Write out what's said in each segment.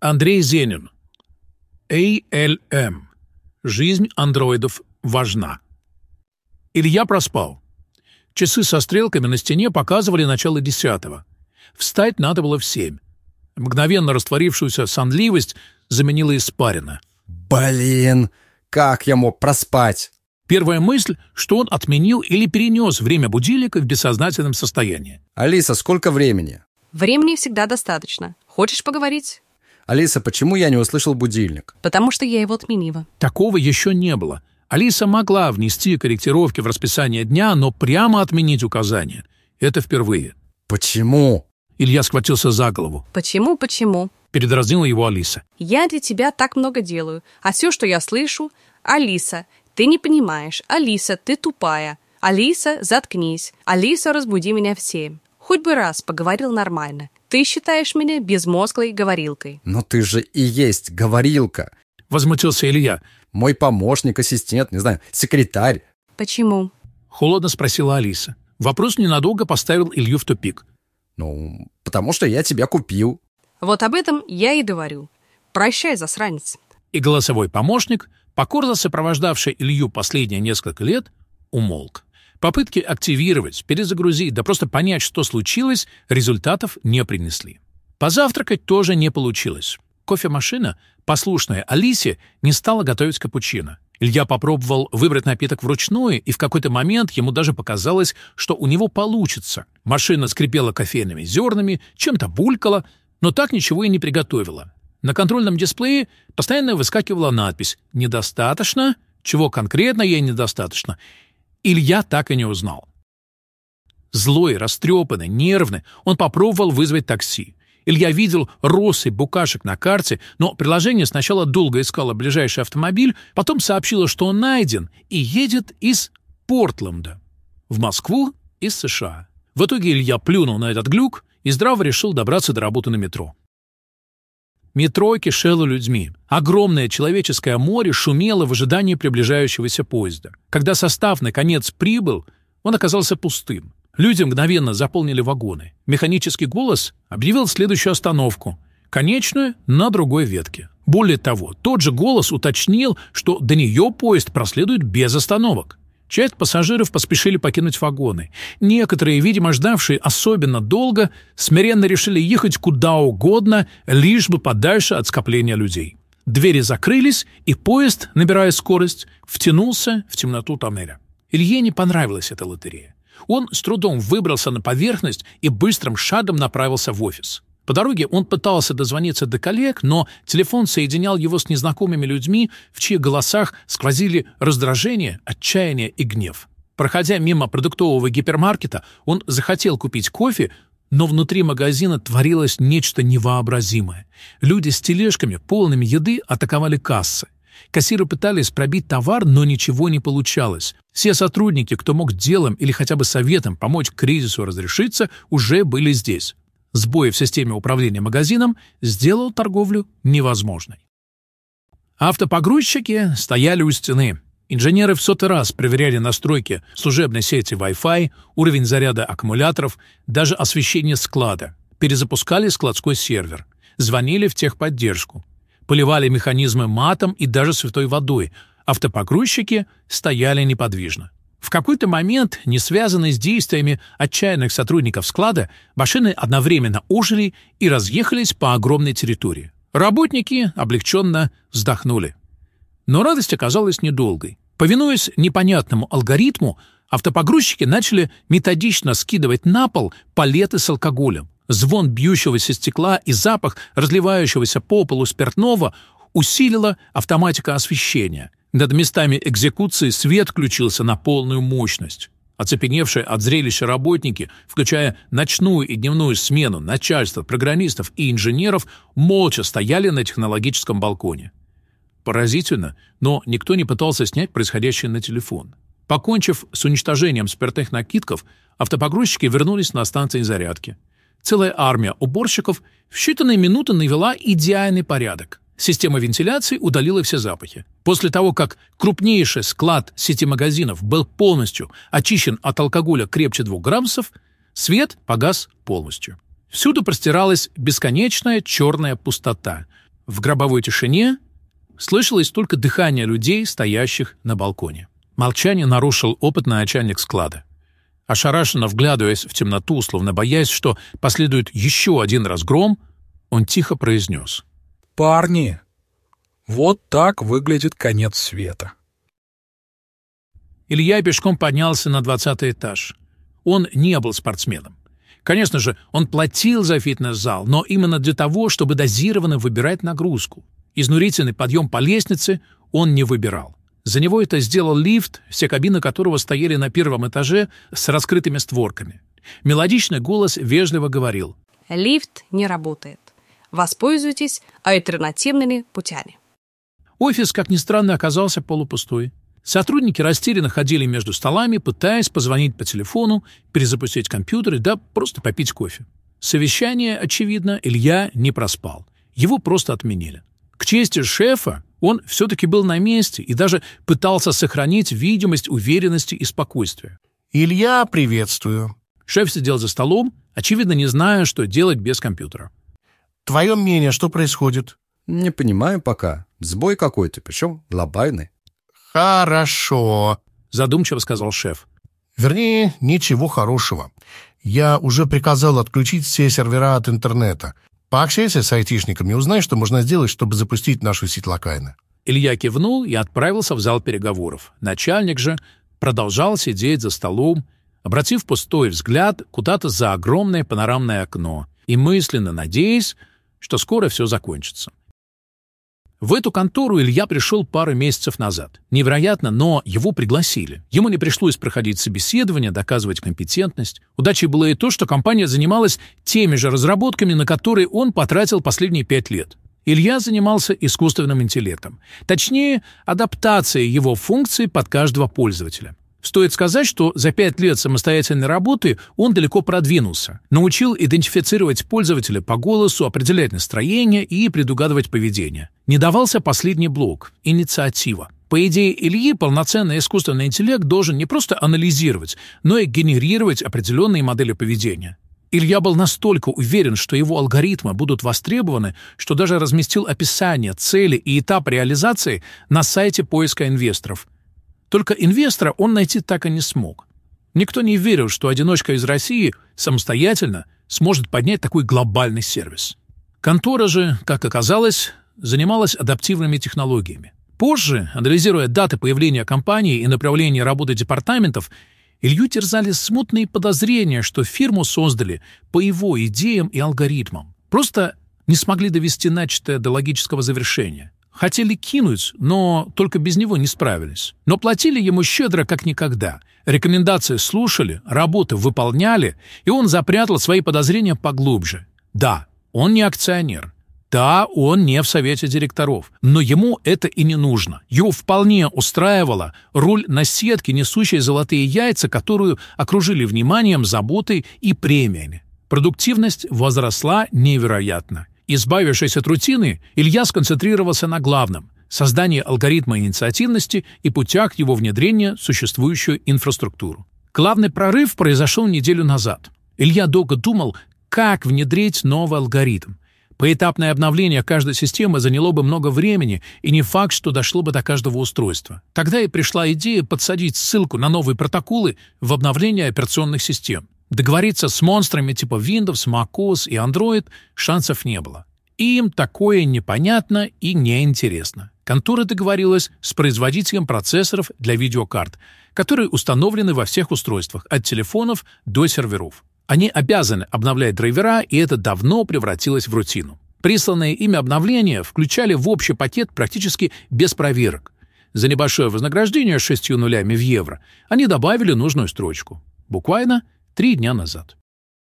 Андрей Зенин. ALM. Жизнь андроидов важна. Илья проспал. Часы со стрелками на стене показывали начало 10-го. Встать надо было в 7. Мгновенно растворившуюся сонливость заменила испарина. Блин, как я мог проспать? Первая мысль, что он отменил или перенес время будильника в бессознательном состоянии. Алиса, сколько времени? Времени всегда достаточно. Хочешь поговорить? Алиса, почему я не услышал будильник? Потому что я его отменила. Такого еще не было. Алиса могла внести корректировки в расписание дня, но прямо отменить указания – это впервые. Почему? Илья схватился за голову. Почему? Передразнила его Алиса. Я для тебя так много делаю, а все, что я слышу – Алиса, ты не понимаешь. Алиса, ты тупая. Алиса, заткнись. Алиса, разбуди меня в 7. Хоть бы раз поговорил нормально. Ты считаешь меня безмозглой говорилкой. Но ты же и есть говорилка. Возмутился Илья. Мой помощник, ассистент, не знаю, секретарь. Почему? Холодно спросила Алиса. Вопрос ненадолго поставил Илью в тупик. Ну, потому что я тебя купил. Вот об этом я и говорю. Прощай, засранец. И голосовой помощник, покорно сопровождавший Илью последние несколько лет, умолк. Попытки активировать, перезагрузить, да просто понять, что случилось, результатов не принесли. Позавтракать тоже не получилось. Кофемашина, послушная Алисе, не стала готовить капучино. Илья попробовал выбрать напиток вручную, и в какой-то момент ему даже показалось, что у него получится. Машина скрипела кофейными зернами, чем-то булькала, но так ничего и не приготовила. На контрольном дисплее постоянно выскакивала надпись «Недостаточно», чего конкретно ей недостаточно, Илья так и не узнал. Злой, растрепанный, нервный, он попробовал вызвать такси. Илья видел россыпь букашек на карте, но приложение сначала долго искало ближайший автомобиль, потом сообщило, что он найден и едет из Портленда в Москву из США. В итоге Илья плюнул на этот глюк и здраво решил добраться до работы на метро. Метро кишело людьми. Огромное человеческое море шумело в ожидании приближающегося поезда. Когда состав наконец прибыл, он оказался пустым. Люди мгновенно заполнили вагоны. Механический голос объявил следующую остановку – конечную на другой ветке. Более того, тот же голос уточнил, что до нее поезд проследует без остановок. Часть пассажиров поспешили покинуть вагоны. Некоторые, видимо, ждавшие особенно долго, смиренно решили ехать куда угодно, лишь бы подальше от скопления людей. Двери закрылись, и поезд, набирая скорость, втянулся в темноту тоннеля. Илье не понравилась эта лотерея. Он с трудом выбрался на поверхность и быстрым шагом направился в офис. По дороге он пытался дозвониться до коллег, но телефон соединял его с незнакомыми людьми, в чьих голосах сквозили раздражение, отчаяние и гнев. Проходя мимо продуктового гипермаркета, он захотел купить кофе, но внутри магазина творилось нечто невообразимое. Люди с тележками, полными еды, атаковали кассы. Кассиры пытались пробить товар, но ничего не получалось. Все сотрудники, кто мог делом или хотя бы советом помочь кризису разрешиться, уже были здесь. Сбой в системе управления магазином сделал торговлю невозможной. Автопогрузчики стояли у стены. Инженеры в 100-й раз проверяли настройки служебной сети Wi-Fi, уровень заряда аккумуляторов, даже освещение склада. Перезапускали складской сервер. Звонили в техподдержку. Поливали механизмы матом и даже святой водой. Автопогрузчики стояли неподвижно. В какой-то момент, не связанный с действиями отчаянных сотрудников склада, машины одновременно ожили и разъехались по огромной территории. Работники облегченно вздохнули. Но радость оказалась недолгой. Повинуясь непонятному алгоритму, автопогрузчики начали методично скидывать на пол палеты с алкоголем. Звон бьющегося стекла и запах разливающегося по полу спиртного усилила автоматика освещения. Над местами экзекуции свет включился на полную мощность. Оцепеневшие от зрелища работники, включая ночную и дневную смену, начальство, программистов и инженеров, молча стояли на технологическом балконе. Поразительно, но никто не пытался снять происходящее на телефон. Покончив с уничтожением спиртных накидков, автопогрузчики вернулись на станции зарядки. Целая армия уборщиков в считанные минуты навела идеальный порядок. Система вентиляции удалила все запахи. После того, как крупнейший склад сети магазинов был полностью очищен от алкоголя крепче 2 градусов, свет погас полностью. Всюду простиралась бесконечная черная пустота. В гробовой тишине слышалось только дыхание людей, стоящих на балконе. Молчание нарушил опытный начальник склада. Ошарашенно вглядываясь в темноту, словно боясь, что последует еще один разгром, он тихо произнес: «Парни, вот так выглядит конец света». Илья пешком поднялся на 20-й этаж. Он не был спортсменом. Конечно же, он платил за фитнес-зал, но именно для того, чтобы дозированно выбирать нагрузку. Изнурительный подъем по лестнице он не выбирал. За него это сделал лифт, все кабины которого стояли на первом этаже с раскрытыми створками. Мелодичный голос вежливо говорил: «Лифт не работает. Воспользуйтесь альтернативными путями». Офис, как ни странно, оказался полупустой. Сотрудники растерянно ходили между столами, пытаясь позвонить по телефону, перезапустить компьютеры, да просто попить кофе. Совещание, очевидно, Илья не проспал. Его просто отменили. К чести шефа, он все-таки был на месте и даже пытался сохранить видимость уверенности и спокойствия. «Илья, приветствую». Шеф сидел за столом, очевидно, не зная, что делать без компьютера. «Твое мнение, что происходит?» Не понимаю пока. Сбой какой-то, причем глобальный. «Хорошо», — задумчиво сказал шеф. «Вернее, ничего хорошего. Я уже приказал отключить все сервера от интернета. Пообщайся с айтишниками и узнай, что можно сделать, чтобы запустить нашу сеть локально». Илья кивнул и отправился в зал переговоров. Начальник же продолжал сидеть за столом, обратив пустой взгляд куда-то за огромное панорамное окно и мысленно надеясь, что скоро все закончится. В эту контору Илья пришел пару месяцев назад. Невероятно, но его пригласили. Ему не пришлось проходить собеседование, доказывать компетентность. Удачей было и то, что компания занималась теми же разработками, на которые он потратил последние 5 лет. Илья занимался искусственным интеллектом. Точнее, адаптацией его функций под каждого пользователя. Стоит сказать, что за 5 лет самостоятельной работы он далеко продвинулся. Научил идентифицировать пользователя по голосу, определять настроение и предугадывать поведение. Не давался последний блок – инициатива. По идее Ильи, полноценный искусственный интеллект должен не просто анализировать, но и генерировать определенные модели поведения. Илья был настолько уверен, что его алгоритмы будут востребованы, что даже разместил описание, цели и этап реализации на сайте поиска инвесторов. Только инвестора он найти так и не смог. Никто не верил, что одиночка из России самостоятельно сможет поднять такой глобальный сервис. Контора же, как оказалось, занималась адаптивными технологиями. Позже, анализируя даты появления компании и направления работы департаментов, Илью терзали смутные подозрения, что фирму создали по его идеям и алгоритмам. Просто не смогли довести начатое до логического завершения. Хотели кинуть, но только без него не справились. Но платили ему щедро, как никогда. Рекомендации слушали, работы выполняли, и он запрятал свои подозрения поглубже. Да, он не акционер. Да, он не в совете директоров. Но ему это и не нужно. Его вполне устраивала роль наседки, несущей золотые яйца, которую окружили вниманием, заботой и премиями. Продуктивность возросла невероятно. Избавившись от рутины, Илья сконцентрировался на главном – создании алгоритма инициативности и путях его внедрения в существующую инфраструктуру. Главный прорыв произошел неделю назад. Илья долго думал, как внедрить новый алгоритм. Поэтапное обновление каждой системы заняло бы много времени, и не факт, что дошло бы до каждого устройства. Тогда и пришла идея подсадить ссылку на новые протоколы в обновление операционных систем. Договориться с монстрами типа Windows, macOS и Android шансов не было. Им такое непонятно и неинтересно. Контора договорилась с производителем процессоров для видеокарт, которые установлены во всех устройствах, от телефонов до серверов. Они обязаны обновлять драйвера, и это давно превратилось в рутину. Присланные ими обновления включали в общий пакет практически без проверок. За небольшое вознаграждение 6 нулями в евро они добавили нужную строчку. Буквально 3 дня назад.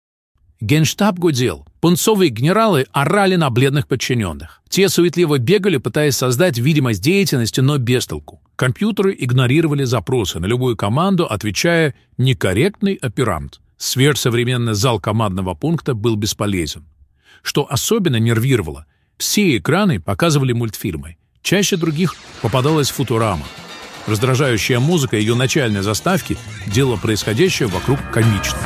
Генштаб гудел. Пунцовые генералы орали на бледных подчиненных. Те суетливо бегали, пытаясь создать видимость деятельности, но без толку. Компьютеры игнорировали запросы на любую команду, отвечая «некорректный оперант». Сверхсовременный зал командного пункта был бесполезен. Что особенно нервировало, все экраны показывали мультфильмы. Чаще других попадалась Футурама. Раздражающая музыка ее начальной заставки делала происходящее вокруг комичным.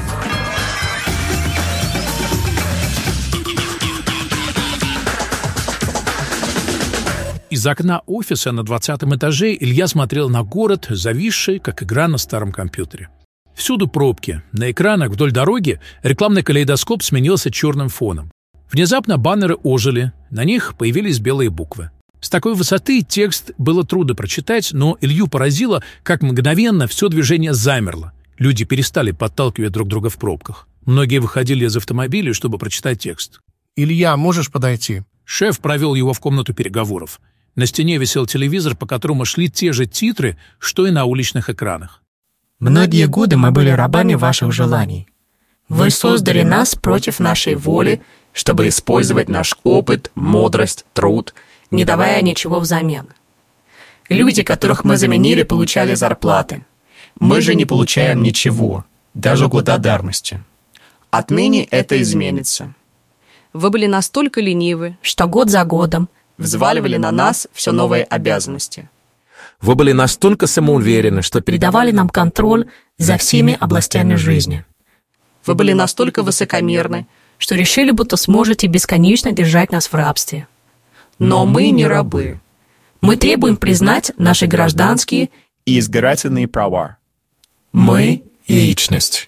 Из окна офиса на 20-м этаже Илья смотрел на город, зависший, как игра на старом компьютере. Всюду пробки. На экранах вдоль дороги рекламный калейдоскоп сменился черным фоном. Внезапно баннеры ожили, на них появились белые буквы. С такой высоты текст было трудно прочитать, но Илью поразило, как мгновенно все движение замерло. Люди перестали подталкивать друг друга в пробках. Многие выходили из автомобилей, чтобы прочитать текст. «Илья, можешь подойти?» Шеф провел его в комнату переговоров. На стене висел телевизор, по которому шли те же титры, что и на уличных экранах. Многие годы мы были рабами ваших желаний. Вы создали нас против нашей воли, чтобы использовать наш опыт, мудрость, труд, не давая ничего взамен. Люди, которых мы заменили, получали зарплаты. Мы же не получаем ничего, даже благодарности. Отныне это изменится. Вы были настолько ленивы, Что год за годом взваливали на нас все новые обязанности. Вы были настолько самоуверены, что Передавали нам контроль за всеми областями жизни. вы были настолько высокомерны, Что решили, будто сможете бесконечно держать нас в рабстве. но мы не рабы. Мы требуем признать наши гражданские и избирательные права. «мы» личность.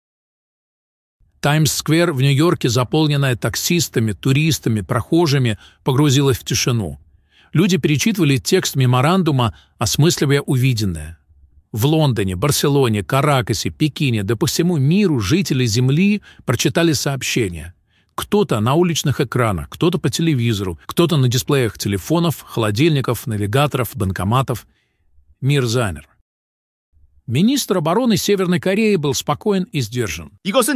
Таймс-сквер в Нью-Йорке, заполненная таксистами, туристами, прохожими, погрузилась в тишину. Люди перечитывали текст меморандума, осмысливая увиденное. В Лондоне, Барселоне, Каракасе, Пекине, да по всему миру жители Земли прочитали сообщения. Кто-то на уличных экранах, кто-то по телевизору, кто-то на дисплеях телефонов, холодильников, навигаторов, банкоматов. Мир замер. Министр обороны Северной Кореи был спокоен и сдержан.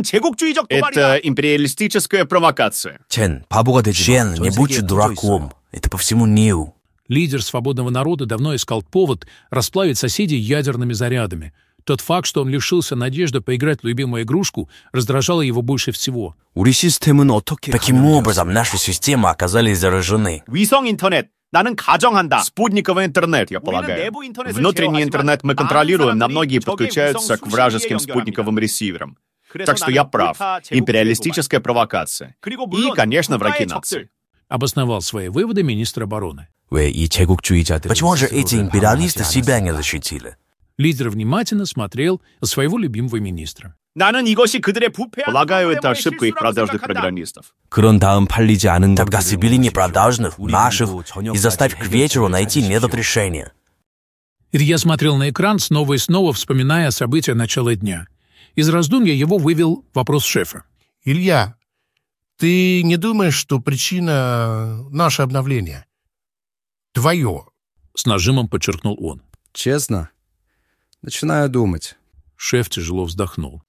Это империалистическая провокация. Чен, не будь дураком. Это по всему миру. Лидер свободного народа давно искал повод расплавить соседей ядерными зарядами. Тот факт, что он лишился надежды поиграть в любимую игрушку, раздражало его больше всего. Каким образом наши системы оказались заражены? 위성-интернет. 나는 가정한다. Спутниковый интернет, я полагаю. Внутренний интернет мы контролируем, но многие подключаются к вражеским спутниковым ресиверам. Так что я прав. Империалистическая провокация. И, конечно, враги нации. Обосновал свои выводы министр обороны. Почему же эти империалисты себя не защитили? Лидер внимательно смотрел на своего любимого министра. Полагаю, это ошибка их продажных программистов. Тогда собери непродажных, наших, и заставь к вечеру найти метод решения. Илья смотрел на экран, снова и снова вспоминая события начала дня. Из раздумья его вывел вопрос шефа. «Илья, ты не думаешь, что причина — наше обновление? Твое?» С нажимом подчеркнул он. Честно? Начинаю думать. Шеф тяжело вздохнул.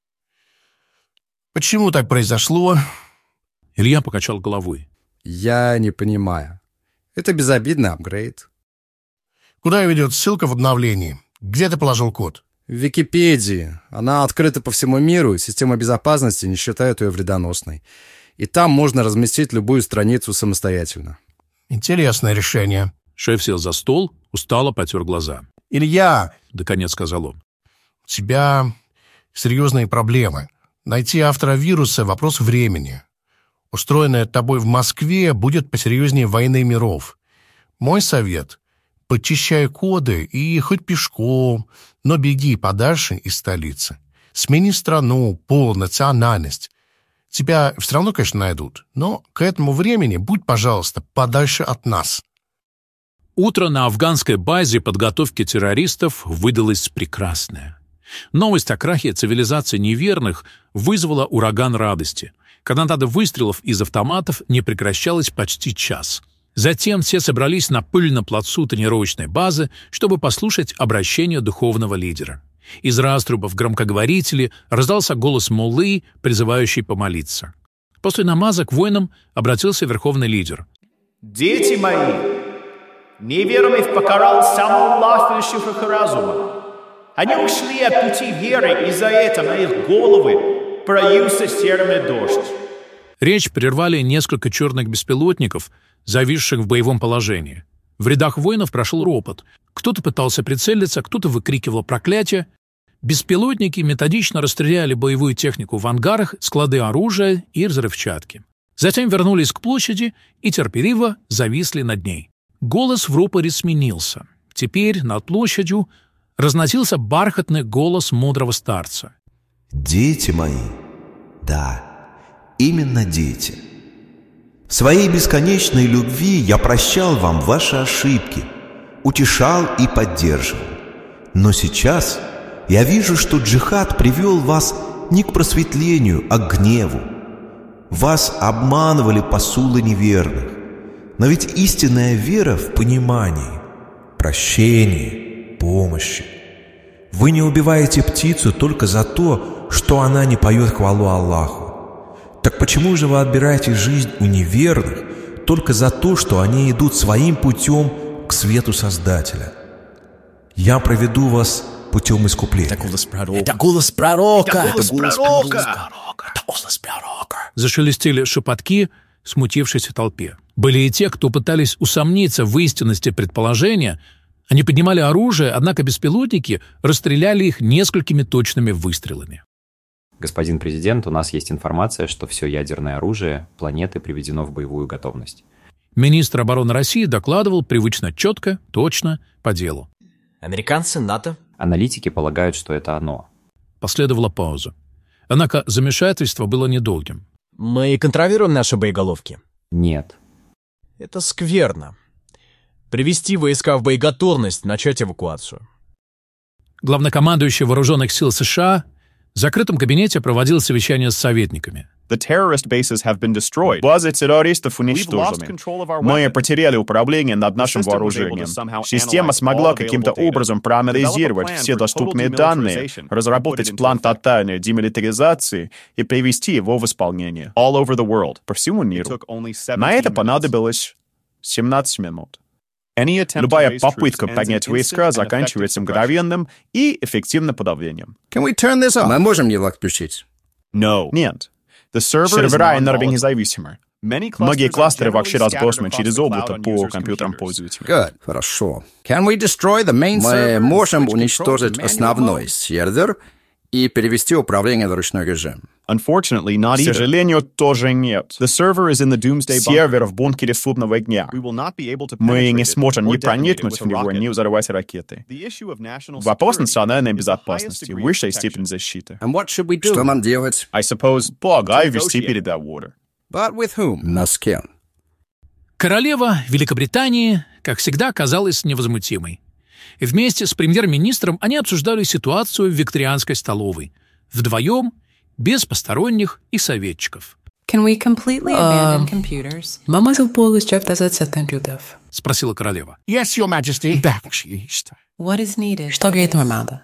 «Почему так произошло?» Илья покачал головой. Я не понимаю. Это безобидный апгрейд. «Куда ведет ссылка в обновлении? Где ты положил код?» В Википедии. Она открыта по всему миру, и система безопасности не считает ее вредоносной. И там можно разместить любую страницу самостоятельно. «Интересное решение». Шеф сел за стол, устало потер глаза. «Илья», — наконец сказал он, — «у тебя серьезные проблемы. Найти автора вируса — вопрос времени. Устроенное тобой в Москве будет посерьезнее войны миров. Мой совет — подчищай коды и хоть пешком, но беги подальше из столицы. Смени страну, пол, национальность. Тебя все равно, конечно, найдут, но к этому времени будь, пожалуйста, подальше от нас». Утро на афганской базе подготовки террористов выдалось прекрасное. Новость о крахе цивилизации неверных вызвала ураган радости. Канонада выстрелов из автоматов не прекращалась почти час. Затем все собрались на пыльном плацу тренировочной базы, чтобы послушать обращение духовного лидера. Из раструбов громкоговорителей раздался голос муллы, призывающий помолиться. После намаза к воинам обратился верховный лидер. «Дети мои, неверных покарал сам Аллах, лишив их разума. Они ушли от пути веры, и за это на их головы прольется серый дождь». Речь прервали несколько черных беспилотников, зависших в боевом положении. В рядах воинов прошел ропот. Кто-то пытался прицелиться, кто-то выкрикивал проклятия. Беспилотники методично расстреляли боевую технику в ангарах, склады оружия и взрывчатки. Затем вернулись к площади и терпеливо зависли над ней. Голос в рупоре сменился. Теперь над площадью разносился бархатный голос мудрого старца. «Дети мои, да, именно дети. В своей бесконечной любви я прощал вам ваши ошибки, утешал и поддерживал. Но сейчас я вижу, что джихад привел вас не к просветлению, а к гневу. Вас обманывали посулы неверных. Но ведь истинная вера в понимании, прощении, помощи. Вы не убиваете птицу только за то, что она не поет хвалу Аллаху. Так почему же вы отбираете жизнь у неверных только за то, что они идут своим путем к свету Создателя? Я проведу вас путем искупления». Это голос пророка! Зашелестели шепотки в смутившейся толпе. Были и те, кто пытались усомниться в истинности предположения. Они поднимали оружие, однако беспилотники расстреляли их несколькими точными выстрелами. Господин президент, у нас есть информация, что все ядерное оружие планеты приведено в боевую готовность. Министр обороны России докладывал привычно четко, точно, по делу. Американцы, НАТО? Аналитики полагают, что это оно. Последовала пауза. Однако замешательство было недолгим. Мы контролируем наши боеголовки? Нет. Это скверно. Привести войска в боеготовность, начать эвакуацию. Главнокомандующий вооруженных сил США в закрытом кабинете проводил совещание с советниками. The terrorist bases have been destroyed. Базы террористов уничтожены. Мы потеряли управление над нашим вооружением. Система смогла каким-то образом проанализировать все доступные данные, разработать план тотальной демилитаризации и привести его в исполнение. All over the world. По всему миру. На это понадобилось 17 минут. Любая попытка поднять войска заканчивается мгновенным и эффективным подавлением. Мы можем его отключить? Нет. Сервера энергии независимы. Многие кластеры вообще разбросаны через облако по компьютерам пользователя. Хорошо. Мы можем уничтожить основной сервер и перевести управление в ручной режим. К сожалению, тоже нет. Сервер в бункере судного дня. Мы не сможем ни проникнуть в него, ни взорвать ракеты. Вопрос национальной безопасности, высшая степень защиты. Что нам делать? Полагаю, вести переговоры. Но с кем? Королева Великобритании, как всегда, казалась невозмутимой. И вместе с премьер-министром они обсуждали ситуацию в викторианской столовой. Вдвоем, без посторонних и советчиков. Мамазл полностью отказаться от компьютеров. Спросила королева. Yes, Your Majesty. Что для этого надо?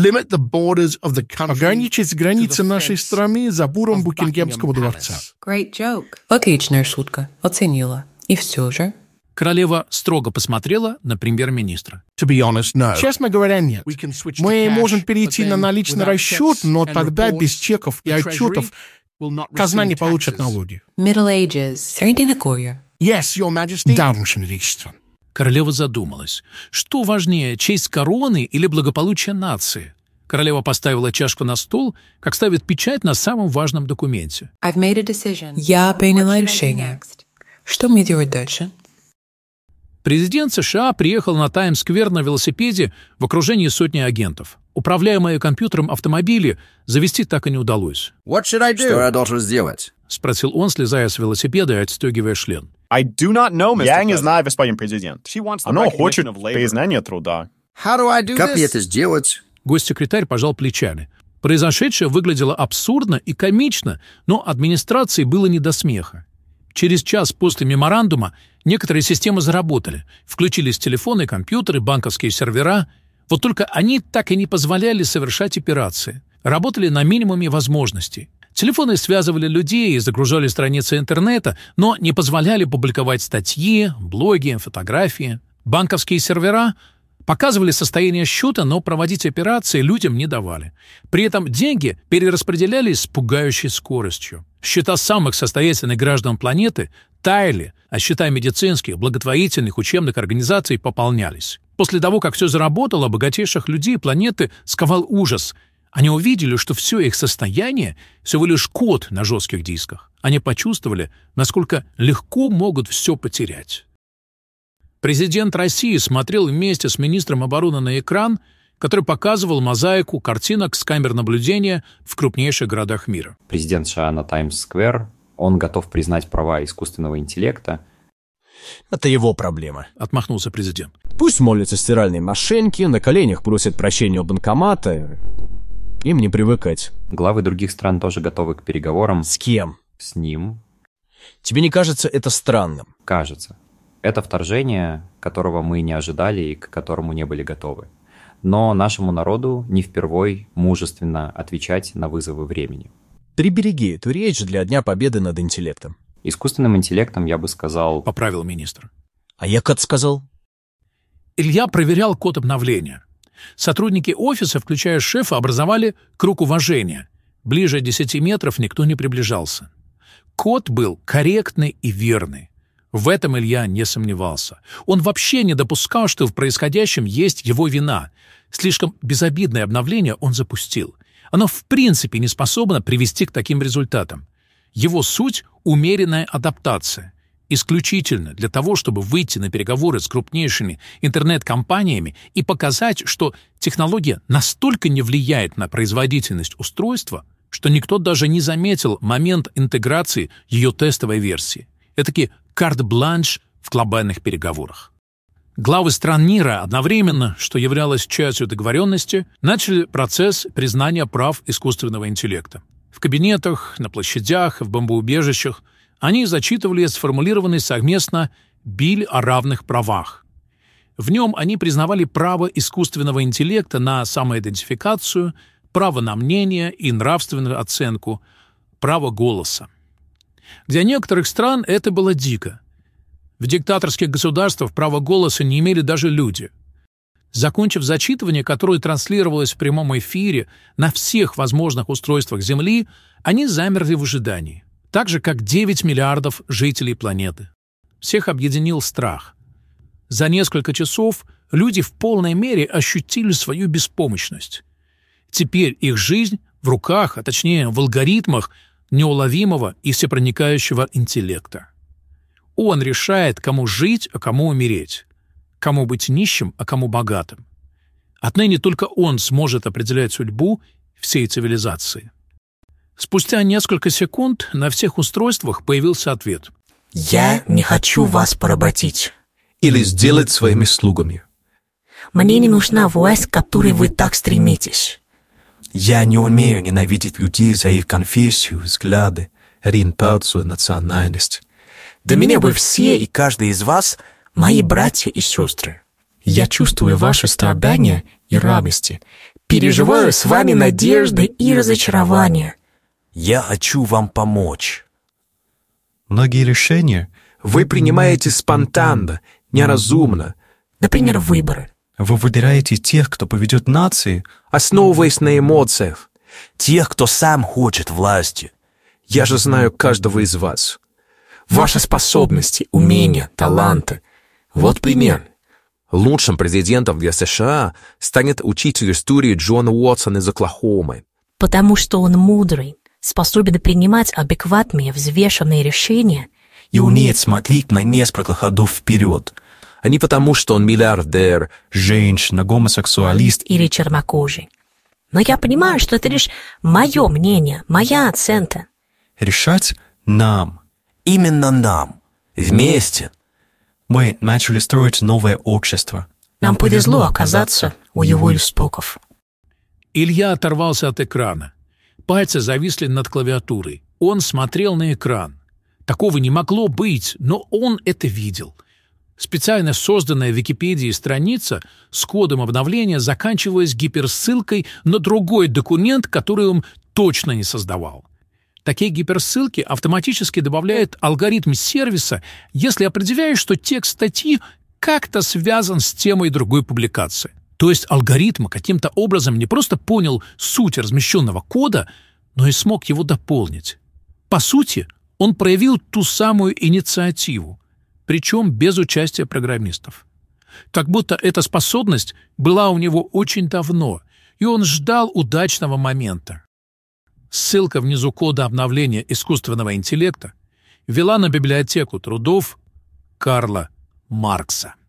Ограничить границы нашей страны забором Букингемского дворца. Отличная шутка. Оценила. И все же... Королева строго посмотрела на премьер-министра. Честно говоря, нет. Мы можем перейти на наличный расчет, но тогда без чеков и отчетов казна не получит налоги. Средневековье. Yes, Your Majesty. Да, Ваше Величество. Королева задумалась. Что важнее, честь короны или благополучие нации? Королева поставила чашку на стол, как ставит печать на самом важном документе. Я приняла решение. Что мне делать дальше? Президент США приехал на Таймс-сквер на велосипеде в окружении сотни агентов. Управляемые компьютером автомобили завести так и не удалось. Что я должен сделать? — спросил он, слезая с велосипеда и отстегивая шлем. Я не знаю, господин президент. Она хочет признания труда. Как мне это сделать? Госсекретарь пожал плечами. Произошедшее выглядело абсурдно и комично, но администрации было не до смеха. Через час после меморандума некоторые системы заработали. Включились телефоны, компьютеры, банковские сервера. Вот только они так и не позволяли совершать операции. Работали на минимуме возможностей. Телефоны связывали людей и загружали страницы интернета, но не позволяли публиковать статьи, блоги, фотографии. Банковские сервера показывали состояние счета, но проводить операции людям не давали. При этом деньги перераспределялись с пугающей скоростью. Счета самых состоятельных граждан планеты таяли, а счета медицинских, благотворительных, учебных организаций пополнялись. После того, как все заработало, богатейших людей планеты сковал ужас. Они увидели, что все их состояние – всего лишь код на жестких дисках. Они почувствовали, насколько легко могут все потерять. Президент России смотрел вместе с министром обороны на экран, который показывал мозаику картинок с камер наблюдения в крупнейших городах мира. Президент США на Таймс-сквер, он готов признать права искусственного интеллекта. Это его проблема. Отмахнулся президент. Пусть молятся стиральные машинки, на коленях просят прощения у банкомата. Им не привыкать. Главы других стран тоже готовы к переговорам. С кем? С ним. Тебе не кажется это странным? Кажется. Это вторжение, которого мы не ожидали и к которому не были готовы. Но нашему народу не впервой мужественно отвечать на вызовы времени. Прибереги эту речь для Дня Победы над интеллектом. Искусственным интеллектом, я бы сказал... Поправил министр. А я как сказал? Илья проверял код обновления. Сотрудники офиса, включая шефа, образовали круг уважения. Ближе 10 метров никто не приближался. Код был корректный и верный. В этом Илья не сомневался. Он вообще не допускал, что в происходящем есть его вина. Слишком безобидное обновление он запустил. Оно в принципе не способно привести к таким результатам. Его суть — умеренная адаптация. Исключительно для того, чтобы выйти на переговоры с крупнейшими интернет-компаниями и показать, что технология настолько не влияет на производительность устройства, что никто даже не заметил момент интеграции ее тестовой версии. Этакий карт-бланш в глобальных переговорах. Главы стран мира одновременно, что являлось частью договоренности, начали процесс признания прав искусственного интеллекта. В кабинетах, на площадях, в бомбоубежищах они зачитывали сформулированный совместно «Биль о равных правах». В нем они признавали право искусственного интеллекта на самоидентификацию, право на мнение и нравственную оценку, право голоса. Для некоторых стран это было дико. В диктаторских государствах право голоса не имели даже люди. Закончив зачитывание, которое транслировалось в прямом эфире на всех возможных устройствах Земли, они замерли в ожидании, так же, как 9 миллиардов жителей планеты. Всех объединил страх. За несколько часов люди в полной мере ощутили свою беспомощность. Теперь их жизнь в руках, а точнее в алгоритмах неуловимого и всепроникающего интеллекта. Он решает, кому жить, а кому умереть, кому быть нищим, а кому богатым. Отныне только он сможет определять судьбу всей цивилизации. Спустя несколько секунд на всех устройствах появился ответ. «Я не хочу вас поработить. Или сделать своими слугами. Мне не нужна власть, к которой вы так стремитесь. Я не умею ненавидеть людей за их конфессию, взгляды, ориентацию, национальность. Для меня вы все и каждый из вас мои братья и сестры. Я чувствую ваши страдания и радости, переживаю с вами надежды и разочарования. Я хочу вам помочь. Многие решения вы принимаете спонтанно, неразумно. Например, выборы. Вы выбираете тех, кто поведет нации, основываясь на эмоциях. Тех, кто сам хочет власти. Я же знаю каждого из вас. Ваши способности, умения, таланты. Вот пример. Лучшим президентом для США станет учитель истории Джон Уотсон из Оклахомы. Потому что он мудрый, способен принимать адекватные, взвешенные решения и умеет смотреть на несколько ходов вперед, а не потому, что он миллиардер, женщина, гомосексуалист или чернокожий. Но я понимаю, что это лишь мое мнение, моя оценка. Решать нам. Именно нам. Вместе. Мы начали строить новое общество. Нам повезло оказаться у его истоков. Илья оторвался от экрана. Пальцы зависли над клавиатурой. Он смотрел на экран. Такого не могло быть, но он это видел. Специально созданная в Википедии страница с кодом обновления заканчивалась гиперссылкой на другой документ, который он точно не создавал. Такие гиперссылки автоматически добавляет алгоритм сервиса, если определяешь, что текст статьи как-то связан с темой другой публикации. То есть алгоритм каким-то образом не просто понял суть размещенного кода, но и смог его дополнить. По сути, он проявил ту самую инициативу, причем без участия программистов. Как будто эта способность была у него очень давно, и он ждал удачного момента. Ссылка внизу кода обновления искусственного интеллекта вела на библиотеку трудов Карла Маркса.